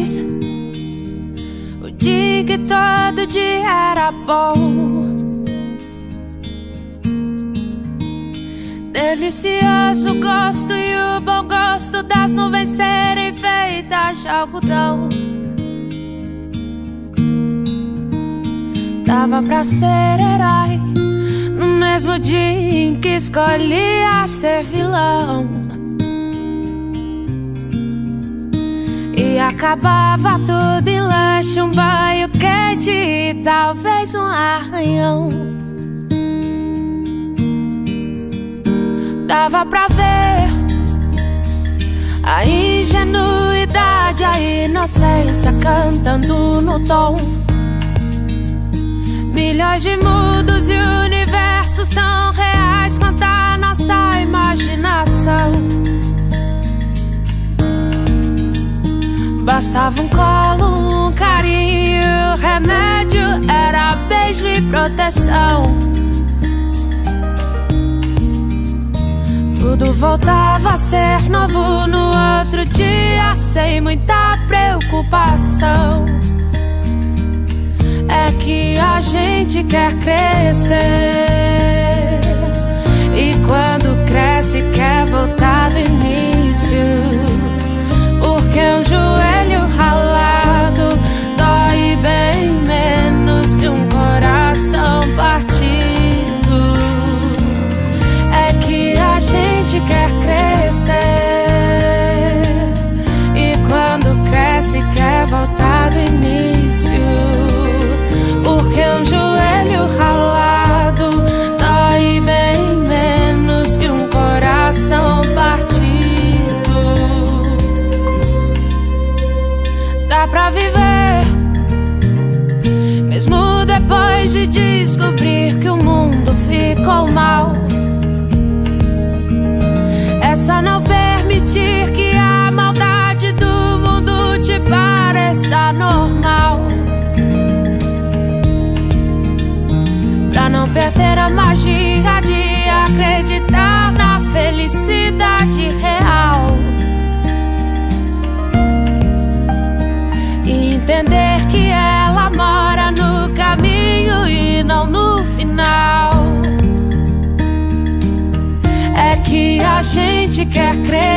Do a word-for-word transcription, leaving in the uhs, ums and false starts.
feliz. O dia que todo dia era bom. Delicioso gosto e o bom gosto das nuvens serem feitas de algodão. Dava pra ser herói no mesmo dia em que escolhia ser vilão. E acabava tudo em lanche, um banho quente e talvez um arranhão. Dava pra ver a ingenuidade, a inocência cantando no tom. Milhões de mundos e universos tão reais quanto a nossa imaginação. Bastava um colo, um carinho, remédio era beijo e proteção. Tudo voltava a ser novo no outro dia, sem muita preocupação. É que a gente quer crescer, e quando cresce quer voltar do início. Porque um joelho ralado dói bem menos que um coração partido. É que a gente quer crescer, e quando cresce quer voltar do início. Porque um joelho ralado dói bem menos que um coração partido. Dá pra viver, mesmo depois de descobrir que o mundo ficou mal. É só não permitir que a maldade do mundo te pareça normal. Pra não perder a magia de acreditar na felicidade real. E entender que ela mora no caminho e não no final. É que a gente quer crer,